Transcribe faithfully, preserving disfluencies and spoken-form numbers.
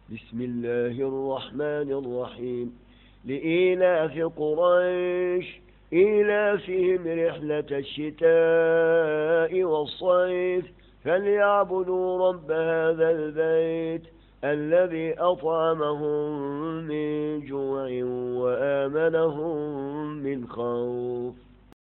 بسم الله الرحمن الرحيم. لإيلاف قريش إيلافهم رحلة الشتاء والصيف فليعبدوا رب هذا البيت الذي أطعمهم من جوع وآمنهم من خوف.